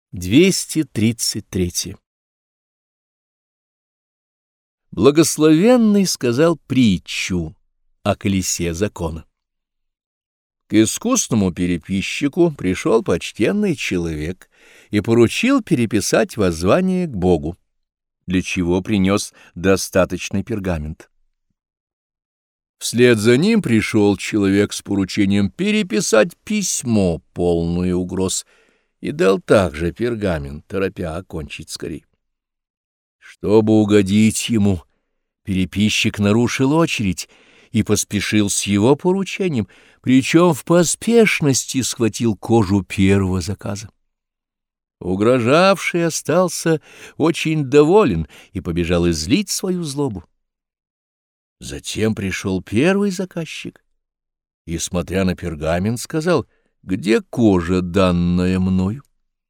233. Благословенный сказал притчу о колесе закона. К искусному переписчику пришел почтенный человек и поручил переписать воззвание к Богу, для чего принес достаточный пергамент. Вслед за ним пришел человек с поручением переписать письмо, полное угроз, и дал также пергамент, торопя окончить скорей. Чтобы угодить ему, переписчик нарушил очередь и поспешил с его поручением, причем в поспешности схватил кожу первого заказа. Угрожавший остался очень доволен и побежал излить свою злобу. Затем пришел первый заказчик и, смотря на пергамент, сказал: «Где кожа, данная мною?»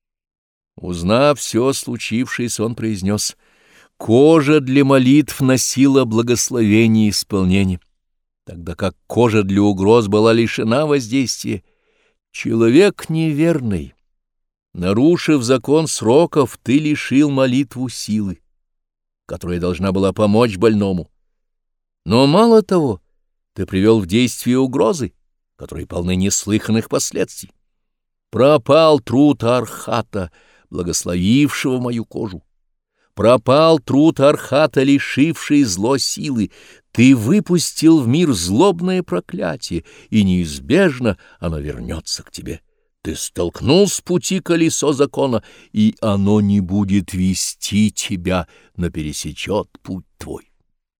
Узнав все случившееся, он произнес: «Кожа для молитв носила благословение и исполнение, тогда как кожа для угроз была лишена воздействия. Человек неверный, нарушив закон сроков, ты лишил молитву силы, которая должна была помочь больному. Но мало того, ты привел в действие угрозы, которые полны неслыханных последствий. Пропал труд Архата, благословившего мою кожу. Пропал труд Архата, лишивший зло силы. Ты выпустил в мир злобное проклятие, и неизбежно оно вернется к тебе. Ты столкнул с пути колесо закона, и оно не будет вести тебя, но пересечет путь твой.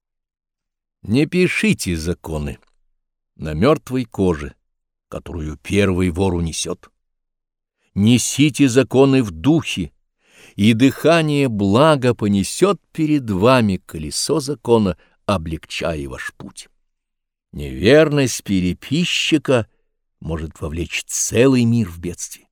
Не пишите законы на мертвой коже, которую первый вор унесет. Несите законы в духе, и дыхание блага понесет перед вами колесо закона, облегчая ваш путь. Неверность переписчика может вовлечь целый мир в бедствие.